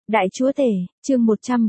Đại chúa tể, chương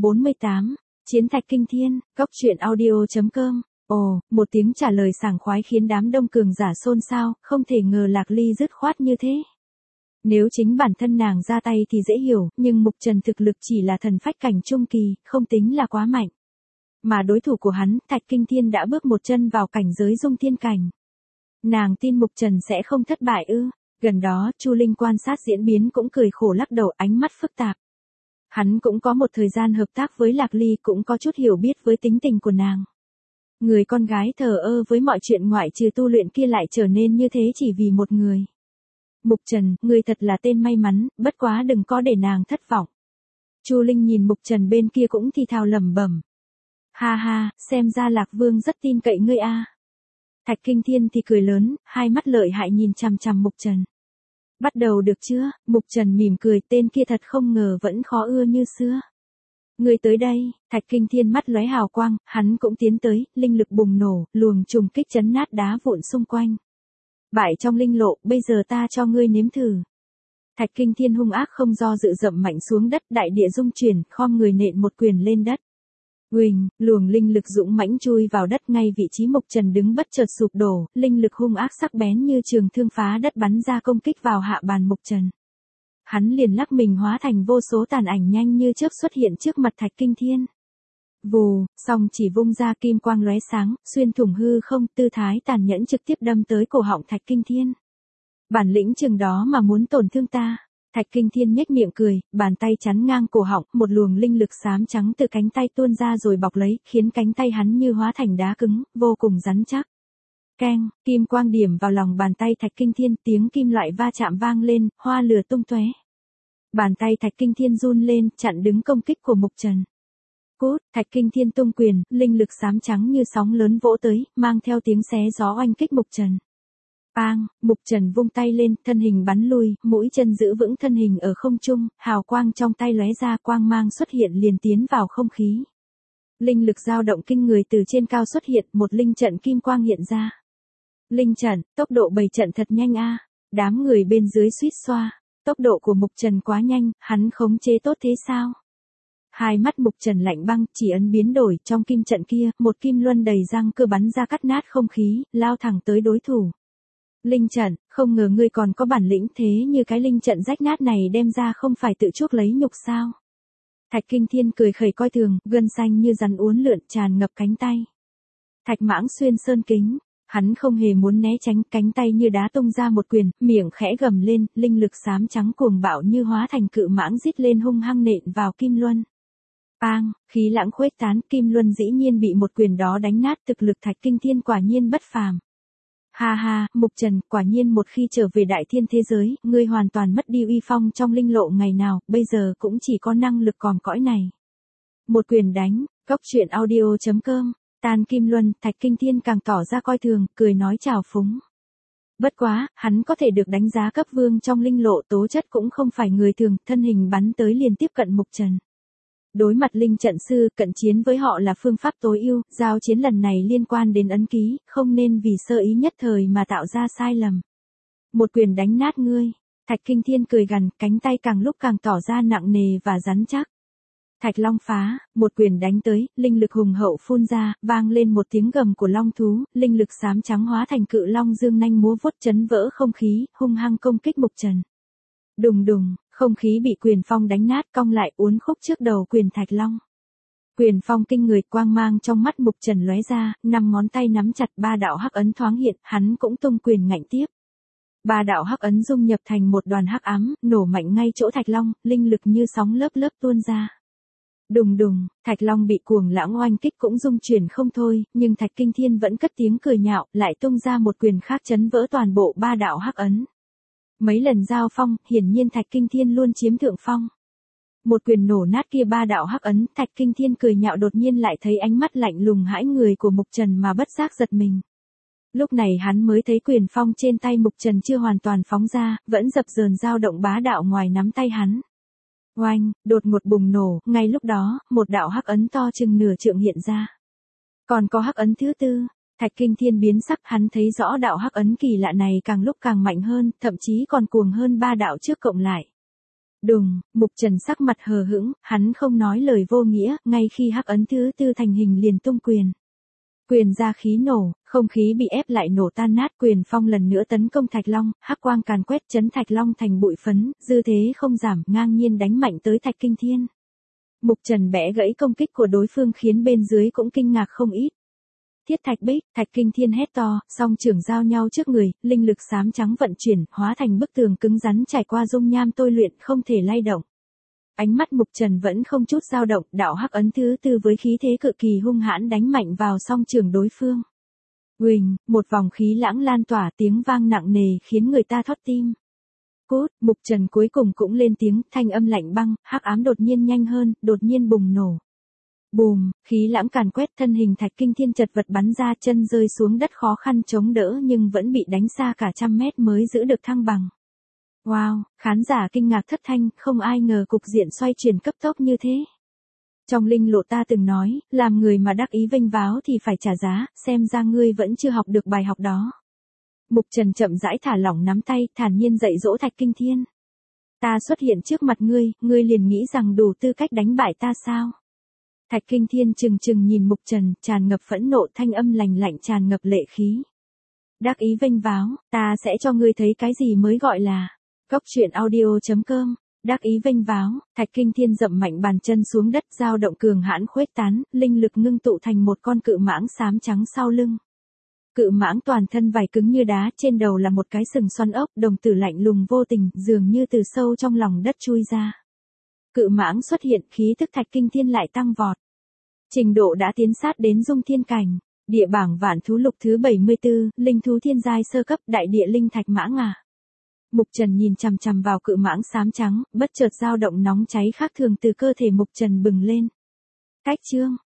148, Chiến thạch kinh thiên, góc truyện audio.com. Ồ, một tiếng trả lời sảng khoái khiến đám đông cường giả xôn xao, không thể ngờ Lạc Ly dứt khoát như thế. Nếu chính bản thân nàng ra tay thì dễ hiểu, nhưng Mục Trần thực lực chỉ là thần phách cảnh trung kỳ, không tính là quá mạnh. Mà đối thủ của hắn, Thạch Kinh Thiên đã bước một chân vào cảnh giới dung thiên cảnh. Nàng tin Mục Trần sẽ không thất bại ư? Gần đó, Chu Linh quan sát diễn biến cũng cười khổ lắc đầu, ánh mắt phức tạp. Hắn cũng có một thời gian hợp tác với Lạc Ly, cũng có chút hiểu biết với tính tình của nàng. Người con gái thờ ơ với mọi chuyện ngoại trừ tu luyện kia lại trở nên như thế chỉ vì một người. Mục Trần, ngươi thật là tên may mắn, bất quá đừng có để nàng thất vọng. Chu Linh nhìn Mục Trần bên kia cũng thì thào lẩm bẩm. Ha ha, xem ra Lạc Vương rất tin cậy ngươi a. Thạch Kinh Thiên thì cười lớn, hai mắt lợi hại nhìn chằm chằm Mục Trần. Bắt đầu được chưa? Mục Trần mỉm cười, tên kia thật không ngờ vẫn khó ưa như xưa. Ngươi tới đây, Thạch Kinh Thiên mắt lóe hào quang, hắn cũng tiến tới, linh lực bùng nổ, luồng trùng kích chấn nát đá vụn xung quanh. Bại trong linh lộ, bây giờ ta cho ngươi nếm thử. Thạch Kinh Thiên hung ác không do dự dậm mạnh xuống đất, đại địa rung chuyển, khom người nện một quyền lên đất. Uỳnh, luồng linh lực dũng mãnh chui vào đất, ngay vị trí Mục Trần đứng bất chợt sụp đổ, linh lực hung ác sắc bén như trường thương phá đất bắn ra công kích vào hạ bàn Mục Trần. Hắn liền lắc mình hóa thành vô số tàn ảnh nhanh như chớp xuất hiện trước mặt Thạch Kinh Thiên. Vù, song chỉ vung ra kim quang lóe sáng, xuyên thủng hư không, tư thái tàn nhẫn trực tiếp đâm tới cổ họng Thạch Kinh Thiên. Bản lĩnh chừng đó mà muốn tổn thương ta. Thạch Kinh Thiên nhếch miệng cười, bàn tay chắn ngang cổ họng, một luồng linh lực xám trắng từ cánh tay tuôn ra rồi bọc lấy, khiến cánh tay hắn như hóa thành đá cứng, vô cùng rắn chắc. Keng, kim quang điểm vào lòng bàn tay Thạch Kinh Thiên, tiếng kim loại va chạm vang lên, hoa lửa tung tóe. Bàn tay Thạch Kinh Thiên run lên, chặn đứng công kích của Mục Trần. Cút, Thạch Kinh Thiên tung quyền, linh lực xám trắng như sóng lớn vỗ tới, mang theo tiếng xé gió oanh kích Mục Trần. Bang, Mục Trần vung tay lên, thân hình bắn lui, mũi chân giữ vững thân hình ở không trung, hào quang trong tay lóe ra, quang mang xuất hiện liền tiến vào không khí. Linh lực dao động kinh người từ trên cao xuất hiện, một linh trận kim quang hiện ra. Linh trận, tốc độ bày trận thật nhanh a. Đám người bên dưới suýt xoa. Tốc độ của Mục Trần quá nhanh, hắn khống chế tốt thế sao? Hai mắt Mục Trần lạnh băng, chỉ ấn biến đổi, trong kim trận kia, một kim luân đầy răng cưa bắn ra cắt nát không khí, lao thẳng tới đối thủ. Linh trận, không ngờ ngươi còn có bản lĩnh thế, như cái linh trận rách nát này đem ra không phải tự chuốc lấy nhục sao? Thạch Kinh Thiên cười khẩy coi thường, gân xanh như rắn uốn lượn tràn ngập cánh tay. Thạch Mãng xuyên sơn kính, hắn không hề muốn né tránh, cánh tay như đá tung ra một quyền, miệng khẽ gầm lên, linh lực xám trắng cuồng bạo như hóa thành cự mãng rít lên hung hăng nện vào kim luân. Bang, khí lãng khuếch tán, kim luân dĩ nhiên bị một quyền đó đánh nát, thực lực Thạch Kinh Thiên quả nhiên bất phàm. Ha ha, Mục Trần, quả nhiên một khi trở về đại thiên thế giới, ngươi hoàn toàn mất đi uy phong trong linh lộ ngày nào, bây giờ cũng chỉ có năng lực còm cõi này. Một quyền đánh, góc truyện audio.com, tan kim luân, Thạch Kinh Thiên càng tỏ ra coi thường, cười nói chào phúng. Bất quá, hắn có thể được đánh giá cấp vương trong linh lộ, tố chất cũng không phải người thường, thân hình bắn tới liền tiếp cận Mục Trần. Đối mặt linh trận sư, cận chiến với họ là phương pháp tối ưu, giao chiến lần này liên quan đến ấn ký, không nên vì sơ ý nhất thời mà tạo ra sai lầm. Một quyền đánh nát ngươi. Thạch Kinh Thiên cười gằn, cánh tay càng lúc càng tỏ ra nặng nề và rắn chắc. Thạch Long phá, một quyền đánh tới, linh lực hùng hậu phun ra, vang lên một tiếng gầm của long thú, linh lực xám trắng hóa thành cự long dương nanh múa vuốt chấn vỡ không khí, hung hăng công kích Mục Trần. Đùng đùng, không khí bị quyền phong đánh nát, cong lại uốn khúc trước đầu quyền Thạch Long. Quyền phong kinh người, quang mang trong mắt Mục Trần lóe ra, 5 ngón tay nắm chặt, 3 đạo hắc ấn thoáng hiện, hắn cũng tung quyền ngạnh tiếp. 3 đạo hắc ấn dung nhập thành một đoàn hắc ám, nổ mạnh ngay chỗ Thạch Long, linh lực như sóng lớp lớp tuôn ra. Đùng đùng, Thạch Long bị cuồng lãng oanh kích cũng rung chuyển không thôi, nhưng Thạch Kinh Thiên vẫn cất tiếng cười nhạo, lại tung ra một quyền khác chấn vỡ toàn bộ 3 đạo hắc ấn. Mấy lần giao phong, hiển nhiên Thạch Kinh Thiên luôn chiếm thượng phong. Một quyền nổ nát kia 3 đạo hắc ấn, Thạch Kinh Thiên cười nhạo đột nhiên lại thấy ánh mắt lạnh lùng hãi người của Mục Trần mà bất giác giật mình. Lúc này hắn mới thấy quyền phong trên tay Mục Trần chưa hoàn toàn phóng ra, vẫn dập dờn dao động bá đạo ngoài nắm tay hắn. Oanh, đột ngột bùng nổ, ngay lúc đó, một đạo hắc ấn to chừng nửa trượng hiện ra. Còn có hắc ấn thứ tư. Thạch Kinh Thiên biến sắc, hắn thấy rõ đạo hắc ấn kỳ lạ này càng lúc càng mạnh hơn, thậm chí còn cuồng hơn 3 đạo trước cộng lại. Đùng, Mục Trần sắc mặt hờ hững, hắn không nói lời vô nghĩa, ngay khi hắc ấn thứ tư thành hình liền tung quyền. Quyền ra khí nổ, không khí bị ép lại nổ tan nát, quyền phong lần nữa tấn công Thạch Long, hắc quang càn quét chấn Thạch Long thành bụi phấn, dư thế không giảm, ngang nhiên đánh mạnh tới Thạch Kinh Thiên. Mục Trần bẻ gãy công kích của đối phương khiến bên dưới cũng kinh ngạc không ít. Thiết Thạch Bích, Thạch Kinh Thiên hét to, song trưởng giao nhau trước người, linh lực xám trắng vận chuyển, hóa thành bức tường cứng rắn trải qua dung nham tôi luyện không thể lay động. Ánh mắt Mục Trần vẫn không chút dao động, đạo hắc ấn thứ tư với khí thế cực kỳ hung hãn đánh mạnh vào song trưởng đối phương. Huỳnh, một vòng khí lãng lan tỏa, tiếng vang nặng nề khiến người ta thót tim. Cút, Mục Trần cuối cùng cũng lên tiếng, thanh âm lạnh băng, hắc ám đột nhiên nhanh hơn, đột nhiên bùng nổ. Bùm, khí lãng càn quét, thân hình Thạch Kinh Thiên chật vật bắn ra, chân rơi xuống đất khó khăn chống đỡ nhưng vẫn bị đánh xa cả trăm mét mới giữ được thăng bằng. Wow, khán giả kinh ngạc thất thanh, không ai ngờ cục diện xoay chuyển cấp tốc như thế. Trong linh lộ ta từng nói, làm người mà đắc ý vênh váo thì phải trả giá, xem ra ngươi vẫn chưa học được bài học đó. Mục Trần chậm rãi thả lỏng nắm tay, thản nhiên dạy dỗ Thạch Kinh Thiên. Ta xuất hiện trước mặt ngươi liền nghĩ rằng đủ tư cách đánh bại ta sao? Thạch Kinh Thiên trừng trừng nhìn Mục Trần, tràn ngập phẫn nộ, thanh âm lạnh lạnh tràn ngập lệ khí. Đắc ý vênh váo, ta sẽ cho ngươi thấy cái gì mới gọi là Cốc Truyện Audio.com. Đắc ý vênh váo, Thạch Kinh Thiên dậm mạnh bàn chân xuống đất, dao động cường hãn khuếch tán, linh lực ngưng tụ thành một con cự mãng xám trắng sau lưng. Cự mãng toàn thân vảy cứng như đá, trên đầu là một cái sừng xoăn ốc, đồng tử lạnh lùng vô tình, dường như từ sâu trong lòng đất chui ra. Cự mãng xuất hiện, khí tức Thạch Kinh Thiên lại tăng vọt. Trình độ đã tiến sát đến dung thiên cảnh. Địa bảng vạn thú lục thứ 74, linh thú thiên giai sơ cấp, đại địa linh thạch mãng à. Mục Trần nhìn chằm chằm vào cự mãng xám trắng, bất chợt dao động nóng cháy khác thường từ cơ thể Mục Trần bừng lên. Cách chương